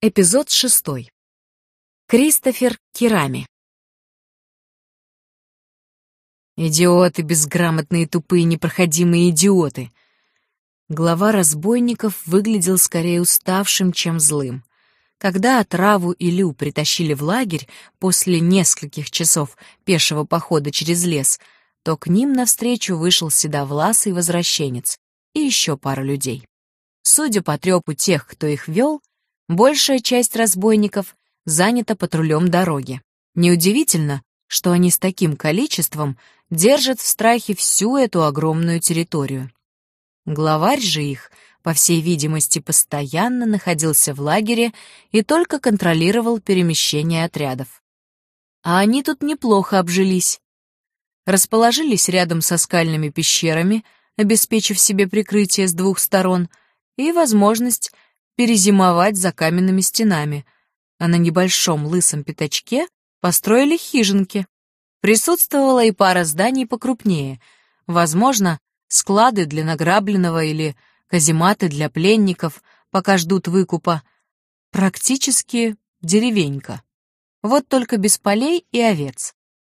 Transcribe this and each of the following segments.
Эпизод 6. Кристофер Кирами. Идиоты, безграмотные, тупые, непроходимые идиоты. Глава разбойников выглядел скорее уставшим, чем злым. Когда отраву и Лю притащили в лагерь после нескольких часов пешего похода через лес, то к ним навстречу вышел седовласый возвращенец и еще пара людей. Судя по трепу тех, кто их вел, большая часть разбойников занята патрулем дороги. Неудивительно, что они с таким количеством держат в страхе всю эту огромную территорию. Главарь же их, по всей видимости, постоянно находился в лагере и только контролировал перемещение отрядов. А они тут неплохо обжились. Расположились рядом со скальными пещерами, обеспечив себе прикрытие с двух сторон и возможность перезимовать за каменными стенами, а на небольшом лысом пятачке построили хижинки. Присутствовала и пара зданий покрупнее, возможно, склады для награбленного или казематы для пленников, пока ждут выкупа. Практически деревенька. Вот только без полей и овец.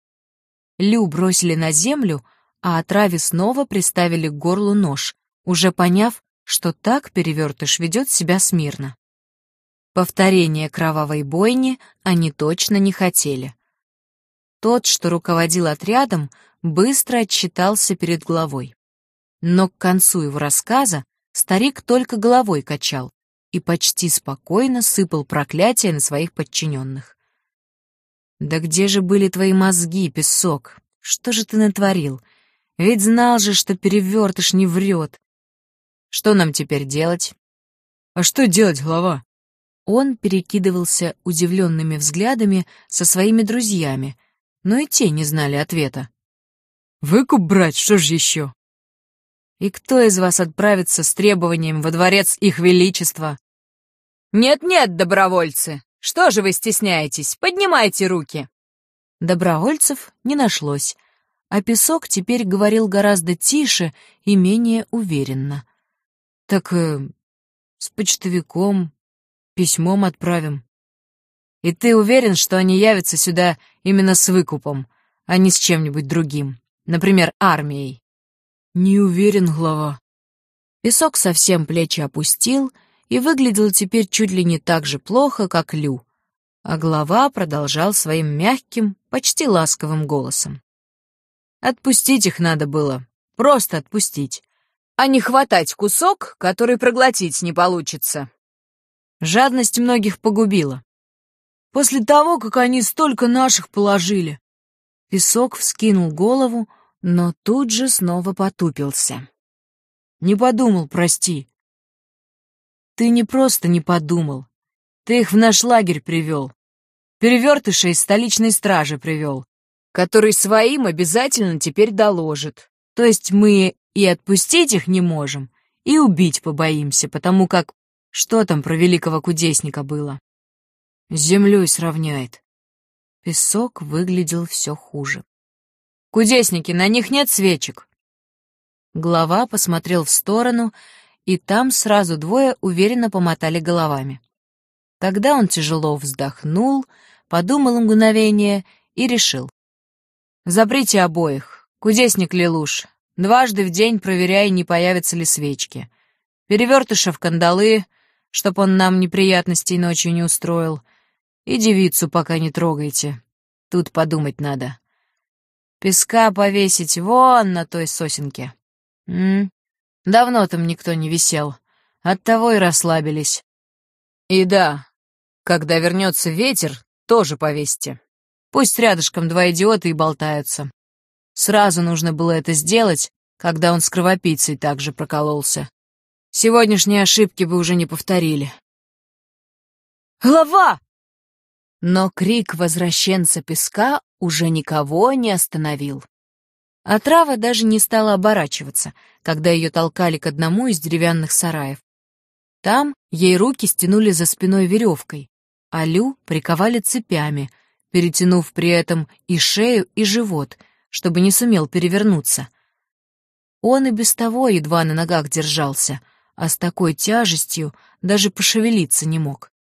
Лю бросили на землю, а отраве снова приставили к горлу нож, уже поняв, что так перевертыш ведет себя смирно. Повторения кровавой бойни они точно не хотели. Тот, что руководил отрядом, быстро отчитался перед главой. Но к концу его рассказа старик только головой качал и почти спокойно сыпал проклятия на своих подчиненных. «Да где же были твои мозги, песок? Что же ты натворил? Ведь знал же, что перевертыш не врет. Что нам теперь делать?» «А что делать, глава?» Он перекидывался удивленными взглядами со своими друзьями, но и те не знали ответа. «Выкуп брать, что ж еще?» «И кто из вас отправится с требованием во дворец их величества?» «Нет-нет, добровольцы, что же вы стесняетесь? Поднимайте руки!» Добровольцев не нашлось, а песок теперь говорил гораздо тише и менее уверенно. «Так с почтовиком, письмом отправим». «И ты уверен, что они явятся сюда именно с выкупом, а не с чем-нибудь другим, например, армией?» «Не уверен, глава». Песок совсем плечи опустил и выглядел теперь чуть ли не так же плохо, как Лю, а глава продолжал своим мягким, почти ласковым голосом. «Отпустить их надо было, просто отпустить, а не хватать кусок, который проглотить не получится». Жадность многих погубила. «После того, как они столько наших положили». Песок вскинул голову, но тут же снова потупился. «Не подумал, прости». «Ты не просто не подумал. Ты их в наш лагерь привел. Перевертыша из столичной стражи привел, который своим обязательно теперь доложит. То есть мы и отпустить их не можем, и убить побоимся, потому как... Что там про великого кудесника было? С землей сравняет». Песок выглядел все хуже. «Кудесники, на них нет свечек». Глава посмотрел в сторону, и там сразу двое уверенно помотали головами. Тогда он тяжело вздохнул, подумал мгновение и решил. «Заприте обоих, кудесник Лелуш, дважды в день проверяй, не появятся ли свечки. Перевертыша в кандалы, чтоб он нам неприятностей ночью не устроил, и девицу пока не трогайте, тут подумать надо. Песка повесить вон на той сосенке. Давно там никто не висел, оттого и расслабились. И да, когда вернется ветер, тоже повесьте. Пусть рядышком два идиота и болтаются. Сразу нужно было это сделать, когда он с кровопийцей также прокололся. Сегодняшние ошибки бы уже не повторили». «Глава!» Но крик возвращенца Песка уже никого не остановил. Отрава даже не стала оборачиваться, когда ее толкали к одному из деревянных сараев. Там ей руки стянули за спиной веревкой, а Лю приковали цепями, перетянув при этом и шею, и живот, чтобы не сумел перевернуться. Он и без того едва на ногах держался, а с такой тяжестью даже пошевелиться не мог.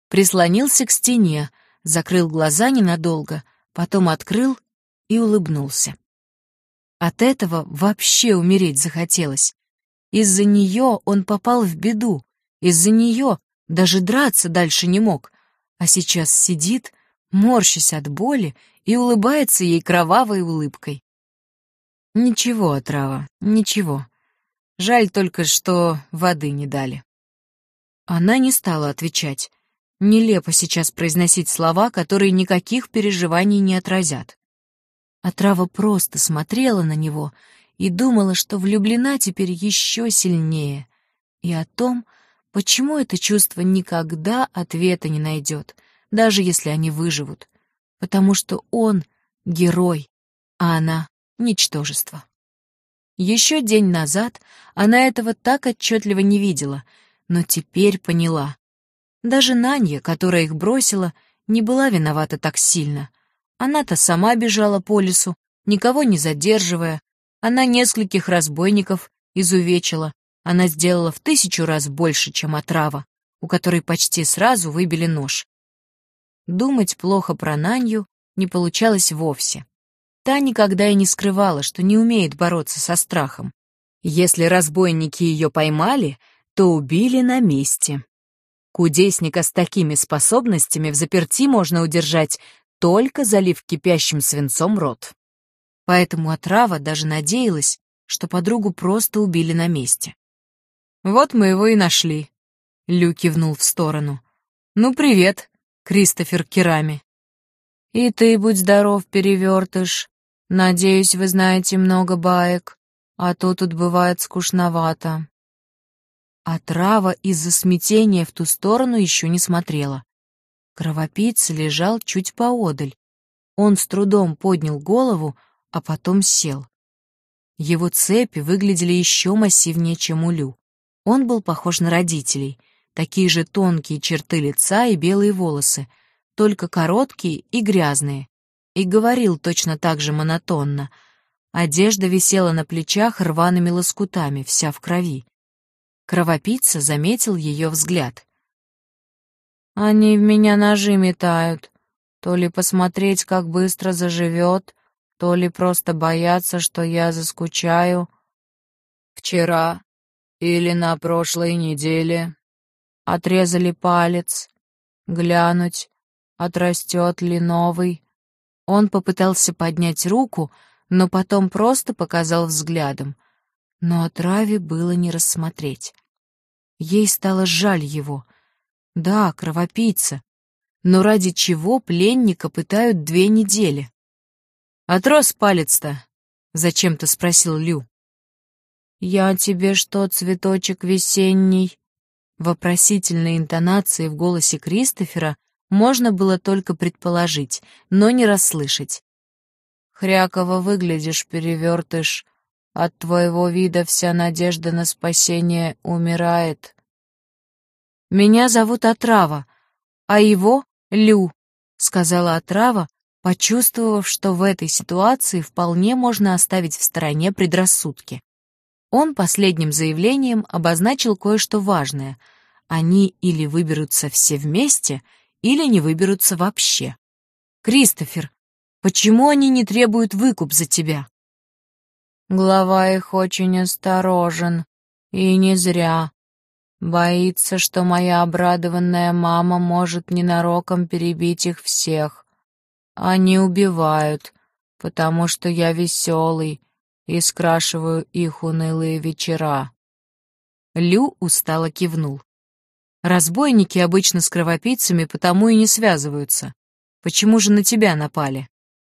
прислонился к стене, закрыл глаза ненадолго, потом открыл и улыбнулся. От этого вообще умереть захотелось. Из-за нее он попал в беду, из-за нее даже драться дальше не мог, а сейчас сидит, морщась от боли, и улыбается ей кровавой улыбкой. Ничего, отрава, ничего. Жаль только, что воды не дали. Она не стала отвечать. Нелепо сейчас произносить слова, которые никаких переживаний не отразят. Отрава просто смотрела на него и думала, что влюблена теперь еще сильнее, и о том, почему это чувство никогда ответа не найдет, даже если они выживут, потому что он — герой, а она — ничтожество. Еще день назад она этого так отчетливо не видела, но теперь поняла. Даже Нанья, которая их бросила, не была виновата так сильно. Она-то сама бежала по лесу, никого не задерживая. Она нескольких разбойников изувечила. Она сделала в 1000 раз больше, чем отрава, у которой почти сразу выбили нож. Думать плохо про Нанью не получалось вовсе. Та никогда и не скрывала, что не умеет бороться со страхом. Если разбойники ее поймали, то убили на месте. Кудесника с такими способностями взаперти можно удержать, только залив кипящим свинцом рот. Поэтому отрава даже надеялась, что подругу просто убили на месте. «Вот мы его и нашли», — Лю кивнул в сторону. «Ну, привет, Кристофер Керами». «И ты будь здоров, перевертыш. Надеюсь, вы знаете много баек, а то тут бывает скучновато». Отрава из-за смятения в ту сторону еще не смотрела. Кровопийца лежал чуть поодаль. Он с трудом поднял голову, а потом сел. Его цепи выглядели еще массивнее, чем у Лю. Он был похож на родителей. Такие же тонкие черты лица и белые волосы, только короткие и грязные. И говорил точно так же монотонно. Одежда висела на плечах рваными лоскутами, вся в крови. Кровопийца заметил ее взгляд. «Они в меня ножи метают. То ли посмотреть, как быстро заживет, то ли просто боятся, что я заскучаю. Вчера или на прошлой неделе отрезали палец. Глянуть, отрастет ли новый». Он попытался поднять руку, но потом просто показал взглядом. Но отраве было не рассмотреть. Ей стало жаль его. Да, кровопийца. Но ради чего пленника пытают 2 недели? «Отрос палец-то?» — зачем-то спросил Лю. «Я тебе что, цветочек весенний?» Вопросительной интонации в голосе Кристофера можно было только предположить, но не расслышать. «Хряково выглядишь, перевертыш. От твоего вида вся надежда на спасение умирает». «Меня зовут Отрава, а его — Лю», — сказала Отрава, почувствовав, что в этой ситуации вполне можно оставить в стороне предрассудки. Он последним заявлением обозначил кое-что важное. Они или выберутся все вместе, или не выберутся вообще. «Кристофер, почему они не требуют выкуп за тебя?» «Глава их очень осторожен, и не зря. Боится, что моя обрадованная мама может ненароком перебить их всех. Они убивают, потому что я веселый и скрашиваю их унылые вечера». Лю устало кивнул. «Разбойники обычно с кровопийцами потому и не связываются. Почему же на тебя напали?»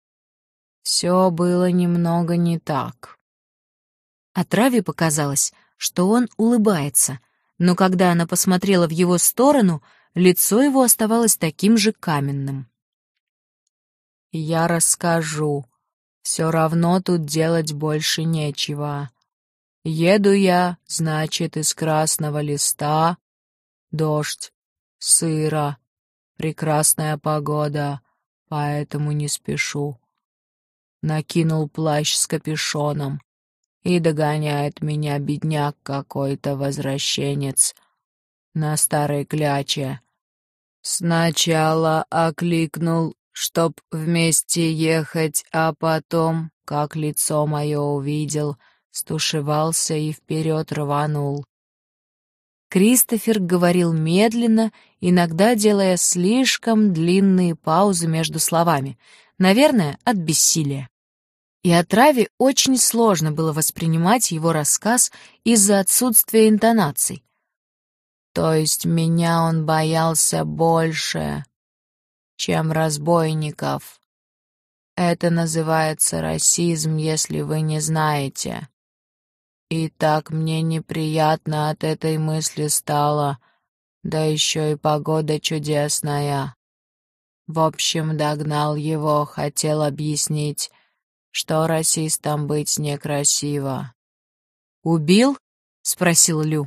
«Все было немного не так». Отраве показалось, что он улыбается, но когда она посмотрела в его сторону, лицо его оставалось таким же каменным. «Я расскажу. Все равно тут делать больше нечего. Еду я, значит, из Красного Листа. Дождь, сыро, прекрасная погода, поэтому не спешу. Накинул плащ с капюшоном, и догоняет меня бедняк какой-то возвращенец на старой кляче. Сначала окликнул, чтоб вместе ехать, а потом, как лицо мое увидел, стушевался и вперед рванул. Кристофер говорил медленно, иногда делая слишком длинные паузы между словами, наверное, от бессилия. И Отраве очень сложно было воспринимать его рассказ из-за отсутствия интонаций. То есть меня он боялся больше, чем разбойников. Это называется расизм, если вы не знаете. И так мне неприятно от этой мысли стало, да еще и погода чудесная. В общем, догнал его, хотел объяснить, что расистом быть некрасиво. «Убил?» — спросил Лю.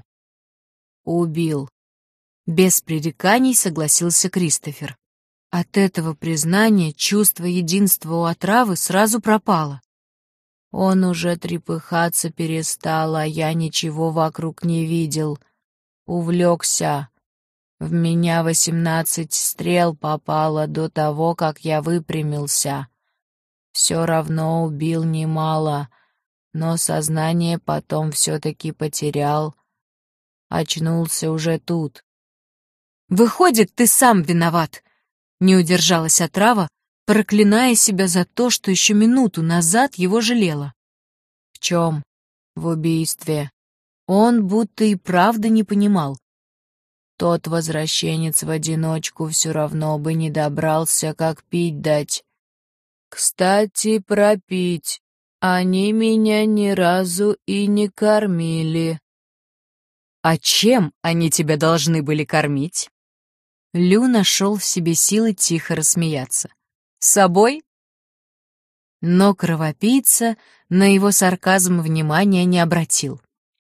Убил. Без пререканий согласился Кристофер. От этого признания чувство единства у Отравы сразу пропало. Он уже трепыхаться перестал, а я ничего вокруг не видел. Увлекся. В меня 18 стрел попало до того, как я выпрямился. Все равно убил немало, но сознание потом все-таки потерял. Очнулся уже тут. «Выходит, ты сам виноват!» — не удержалась Отрава, проклиная себя за то, что еще минуту назад его жалела. В чем? В убийстве. Он будто и правда не понимал. Тот возвращенец в одиночку все равно бы не добрался, как пить дать. Кстати, про пить. Они меня ни разу и не кормили. «А чем они тебя должны были кормить?» Лю нашел в себе силы тихо рассмеяться. «С собой?» Но кровопийца на его сарказм внимания не обратил.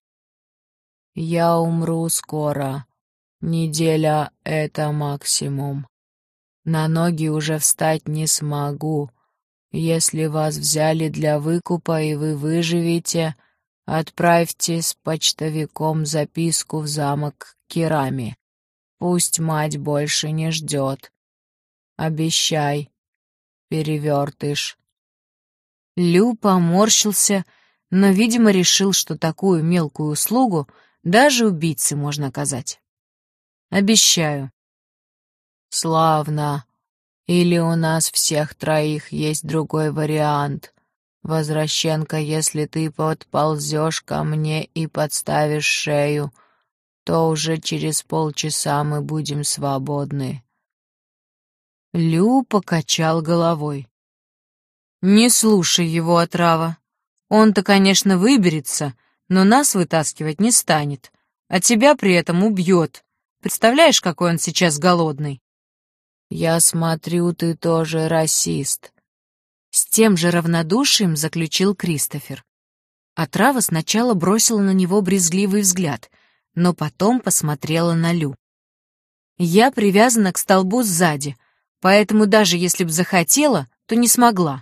«Я умру скоро. Неделя — это максимум. На ноги уже встать не смогу. Если вас взяли для выкупа и вы выживете, отправьте с почтовиком записку в замок Кирами. Пусть мать больше не ждет. Обещай, перевертыш». Лю поморщился, но, видимо, решил, что такую мелкую услугу даже убийце можно оказать. «Обещаю». «Славно. Или у нас всех троих есть другой вариант. Возвращенка, если ты подползешь ко мне и подставишь шею, то уже через полчаса мы будем свободны». Лю покачал головой. «Не слушай его, Отрава. Он-то, конечно, выберется, но нас вытаскивать не станет, а тебя при этом убьет. Представляешь, какой он сейчас голодный?» «Я смотрю, ты тоже расист», — с тем же равнодушием заключил Кристофер. Отрава сначала бросила на него брезгливый взгляд, но потом посмотрела на Лю. «Я привязана к столбу сзади, поэтому даже если б захотела, то не смогла».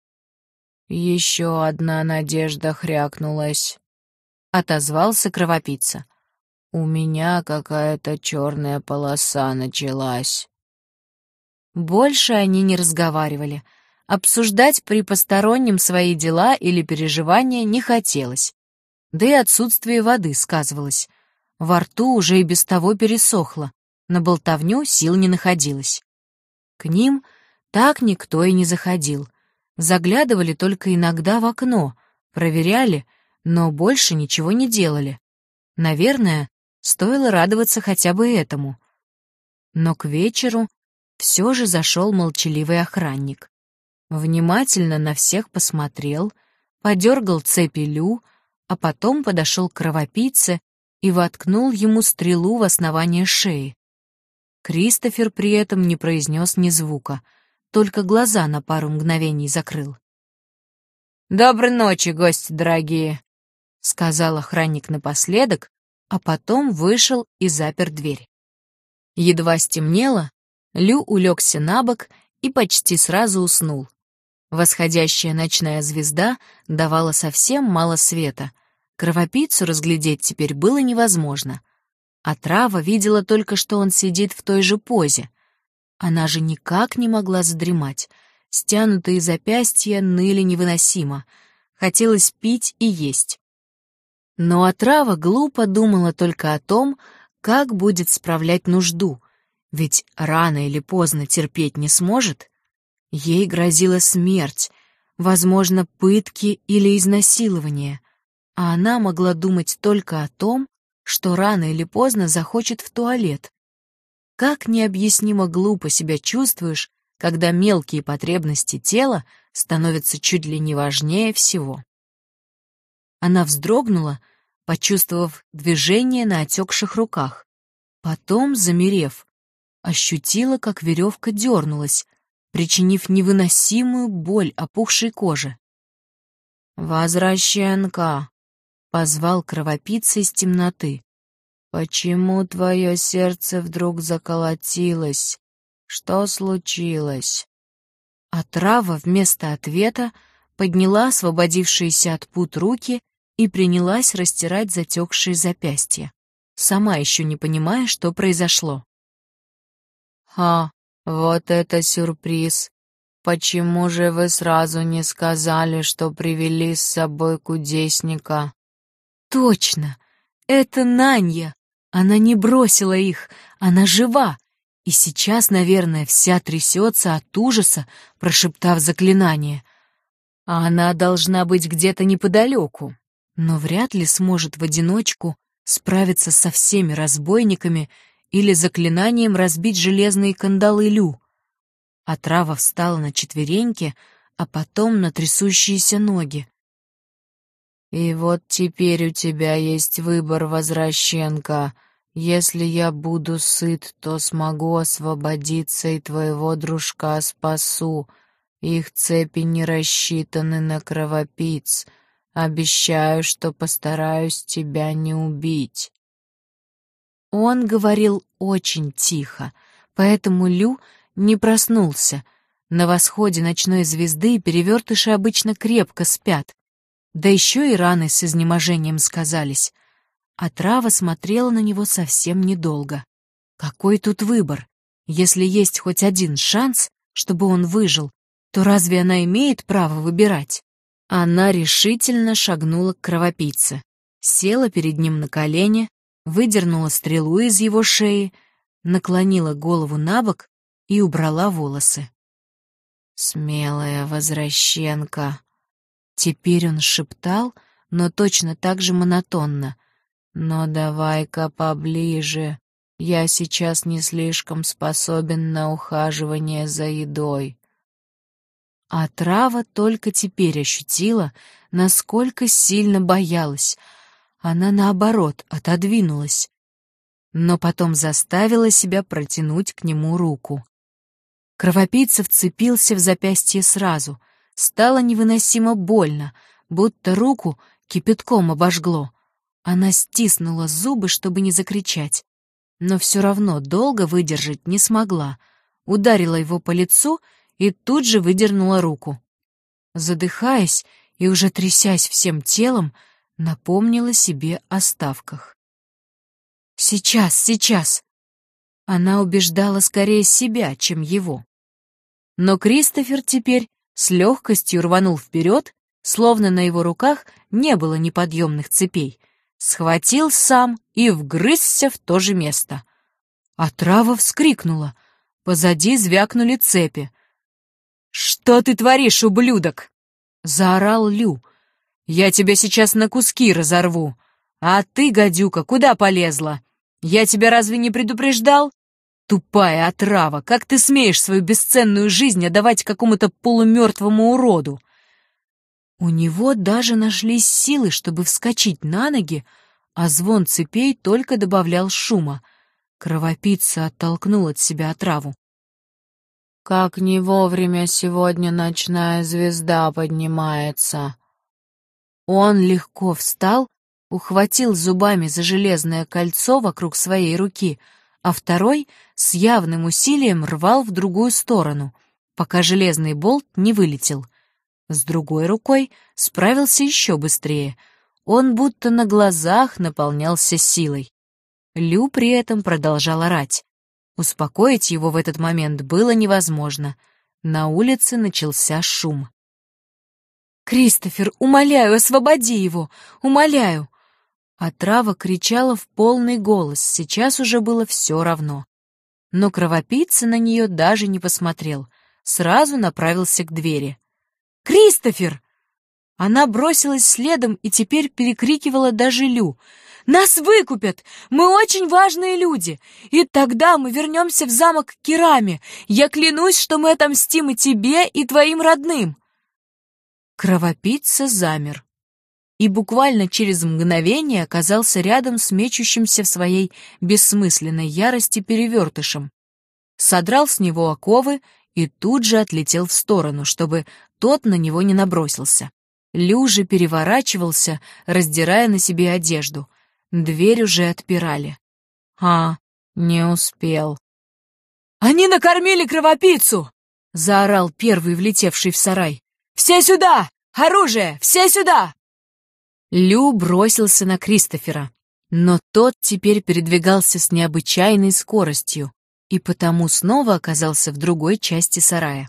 «Еще одна надежда хрякнулась», — отозвался кровопийца. «У меня какая-то черная полоса началась». Больше они не разговаривали. Обсуждать при постороннем свои дела или переживания не хотелось. Да и отсутствие воды сказывалось. Во рту уже и без того пересохло. На болтовню сил не находилось. К ним так никто и не заходил. Заглядывали только иногда в окно, проверяли, но больше ничего не делали. Наверное, стоило радоваться хотя бы этому. Но к вечеру все же зашел молчаливый охранник. Внимательно на всех посмотрел, подергал цепи Лю, а потом подошел к кровопийце и воткнул ему стрелу в основание шеи. Кристофер при этом не произнес ни звука, только глаза на пару мгновений закрыл. «Доброй ночи, гости дорогие», — сказал охранник напоследок, а потом вышел и запер дверь. Едва стемнело, Лю улегся на бок и почти сразу уснул. Восходящая ночная звезда давала совсем мало света. Кровопийцу разглядеть теперь было невозможно. Отрава видела только, что он сидит в той же позе, Она же никак не могла задремать. Стянутые запястья ныли невыносимо. Хотелось пить и есть. Но отрава глупо думала только о том, как будет справлять нужду, ведь рано или поздно терпеть не сможет. Ей грозила смерть, возможно, пытки или изнасилование, а она могла думать только о том, что рано или поздно захочет в туалет. Как необъяснимо глупо себя чувствуешь, когда мелкие потребности тела становятся чуть ли не важнее всего. Она вздрогнула, почувствовав движение на отекших руках. Потом, замерев, ощутила, как веревка дернулась, причинив невыносимую боль опухшей коже. «Возвращенка!» — позвал кровопийца из темноты. «Почему твое сердце вдруг заколотилось? Что случилось?» Отрава вместо ответа подняла освободившиеся от пут руки и принялась растирать затекшие запястья, сама еще не понимая, что произошло. «Ха, вот это сюрприз! Почему же вы сразу не сказали, что привели с собой кудесника?» «Точно! Это Нанья! Она не бросила их, она жива, и сейчас, наверное, вся трясется от ужаса, прошептав заклинание. А она должна быть где-то неподалеку, но вряд ли сможет в одиночку справиться со всеми разбойниками или заклинанием разбить железные кандалы Лю. Отрава встала на четвереньки, а потом на трясущиеся ноги. «И вот теперь у тебя есть выбор, возвращенка. Если я буду сыт, то смогу освободиться и твоего дружка спасу. Их цепи не рассчитаны на кровопийц. Обещаю, что постараюсь тебя не убить». Он говорил очень тихо, поэтому Лю не проснулся. На восходе ночной звезды перевертыши обычно крепко спят. Да еще и раны с изнеможением сказались. Отрава смотрела на него совсем недолго. Какой тут выбор? Если есть хоть один шанс, чтобы он выжил, то разве она имеет право выбирать? Она решительно шагнула к кровопийце, села перед ним на колени, выдернула стрелу из его шеи, наклонила голову набок и убрала волосы. «Смелая возвращенка!» Теперь он шептал, но точно так же монотонно. «Но давай-ка поближе. Я сейчас не слишком способен на ухаживание за едой». А трава только теперь ощутила, насколько сильно боялась. Она, наоборот, отодвинулась, но потом заставила себя протянуть к нему руку. Кровопийца вцепился в запястье сразу. Стало невыносимо больно, будто руку кипятком обожгло. Она стиснула зубы, чтобы не закричать, но все равно долго выдержать не смогла. Ударила его по лицу и тут же выдернула руку. Задыхаясь и уже трясясь всем телом, напомнила себе о ставках. «Сейчас, сейчас!» Она убеждала скорее себя, чем его. Но Кристофер теперь с легкостью рванул вперед, словно на его руках не было неподъемных цепей, схватил сам и вгрызся в то же место. Отрава вскрикнула. Позади звякнули цепи. «Что ты творишь, ублюдок?» — заорал Лю. «Я тебя сейчас на куски разорву. А ты, гадюка, куда полезла? Я тебя разве не предупреждал? Тупая отрава, как ты смеешь свою бесценную жизнь отдавать какому-то полумертвому уроду?» У него даже нашлись силы, чтобы вскочить на ноги, а звон цепей только добавлял шума. Кровопийца оттолкнул от себя отраву. «Как не вовремя сегодня ночная звезда поднимается!» Он легко встал, ухватил зубами за железное кольцо вокруг своей руки, а второй с явным усилием рвал в другую сторону, пока железный болт не вылетел. С другой рукой справился еще быстрее. Он будто на глазах наполнялся силой. Лю при этом продолжал орать. Успокоить его в этот момент было невозможно. На улице начался шум. «Кристофер, умоляю, освободи его! Умоляю!» Отрава кричала в полный голос, сейчас уже было все равно. Но кровопийца на нее даже не посмотрел, сразу направился к двери. «Кристофер!» Она бросилась следом и теперь перекрикивала даже Лю. «Нас выкупят! Мы очень важные люди! И тогда мы вернемся в замок Кирами! Я клянусь, что мы отомстим и тебе, и твоим родным!» Кровопийца замер и буквально через мгновение оказался рядом с мечущимся в своей бессмысленной ярости перевертышем. Содрал с него оковы и тут же отлетел в сторону, чтобы тот на него не набросился. Лю же переворачивался, раздирая на себе одежду. Дверь уже отпирали. Не успел. «Они накормили кровопийцу!» — заорал первый, влетевший в сарай. «Все сюда! Оружие! Все сюда!» Лю бросился на Кристофера, но тот теперь передвигался с необычайной скоростью и потому снова оказался в другой части сарая.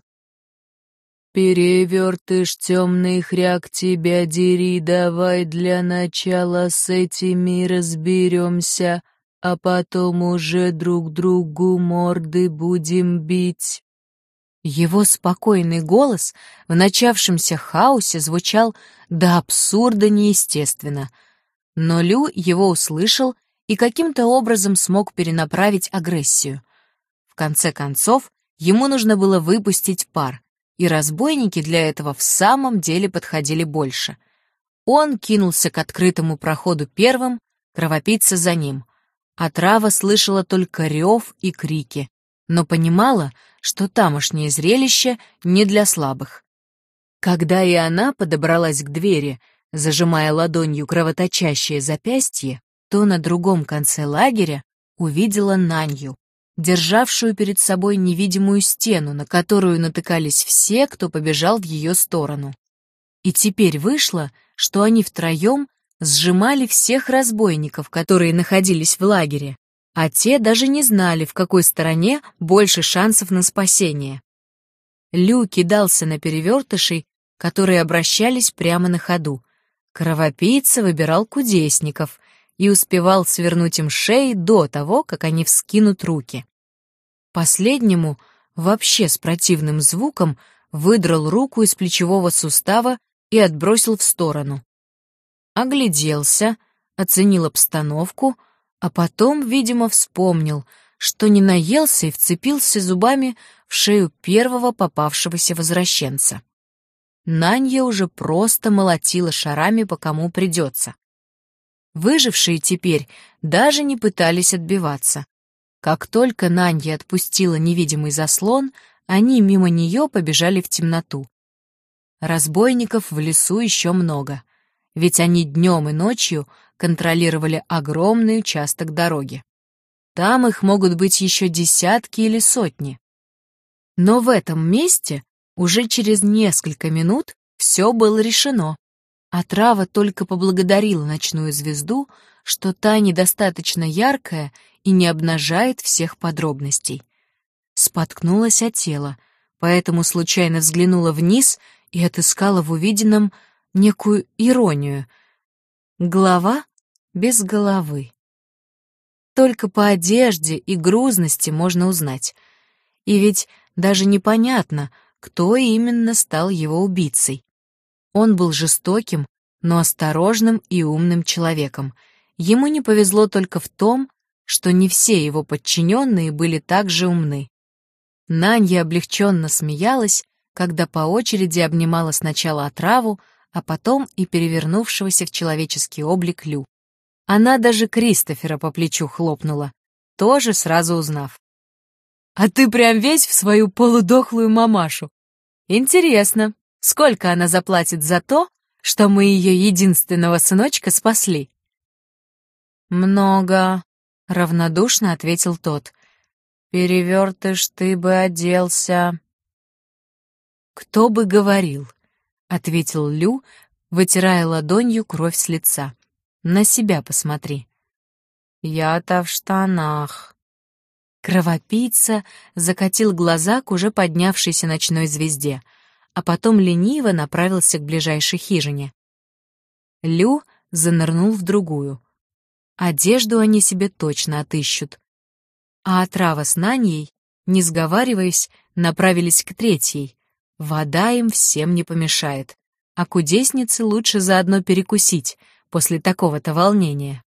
«Перевертыш, темный хряк, тебя дери, давай для начала с этими разберемся, а потом уже друг другу морды будем бить». Его спокойный голос в начавшемся хаосе звучал до абсурда неестественно, но Лю его услышал и каким-то образом смог перенаправить агрессию. В конце концов, ему нужно было выпустить пар, и разбойники для этого в самом деле подходили больше. Он кинулся к открытому проходу первым, кровопийца за ним. Отрава слышала только рев и крики, но понимала, что тамошнее зрелище не для слабых. Когда и она подобралась к двери, зажимая ладонью кровоточащее запястье, то на другом конце лагеря увидела Нанью, державшую перед собой невидимую стену, на которую натыкались все, кто побежал в ее сторону. И теперь вышло, что они втроем сжимали всех разбойников, которые находились в лагере, а те даже не знали, в какой стороне больше шансов на спасение. Лю кидался на перевертышей, которые обращались прямо на ходу. Кровопийца выбирал кудесников и успевал свернуть им шеи до того, как они вскинут руки. Последнему, вообще с противным звуком, выдрал руку из плечевого сустава и отбросил в сторону. Огляделся, оценил обстановку, а потом, видимо, вспомнил, что не наелся и вцепился зубами в шею первого попавшегося возвращенца. Нанья уже просто молотила шарами по кому придется. Выжившие теперь даже не пытались отбиваться. Как только Нанья отпустила невидимый заслон, они мимо нее побежали в темноту. Разбойников в лесу еще много, ведь они днем и ночью контролировали огромный участок дороги. Там их могут быть еще десятки или сотни. Но в этом месте уже через несколько минут все было решено. Отрава только поблагодарила ночную звезду, что та недостаточно яркая и не обнажает всех подробностей. Споткнулась о тело, поэтому случайно взглянула вниз и отыскала в увиденном некую иронию. Голова без головы. Только по одежде и грузности можно узнать. И ведь даже непонятно, кто именно стал его убийцей. Он был жестоким, но осторожным и умным человеком. Ему не повезло только в том, что не все его подчиненные были так же умны. Нанья облегченно смеялась, когда по очереди обнимала сначала отраву, а потом и перевернувшегося в человеческий облик Лю. Она даже Кристофера по плечу хлопнула, тоже сразу узнав. «А ты прям весь в свою полудохлую мамашу. Интересно, сколько она заплатит за то, что мы ее единственного сыночка спасли?» «Много», — равнодушно ответил тот. «Перевертыш, ты бы оделся». «Кто бы говорил», — ответил Лю, вытирая ладонью кровь с лица. «На себя посмотри». «Я-то в штанах». Кровопийца закатил глаза к уже поднявшейся ночной звезде, а потом лениво направился к ближайшей хижине. Лю занырнул в другую. Одежду они себе точно отыщут. А отрава с Наньей, не сговариваясь, направились к третьей. Вода им всем не помешает, а кудеснице лучше заодно перекусить после такого-то волнения.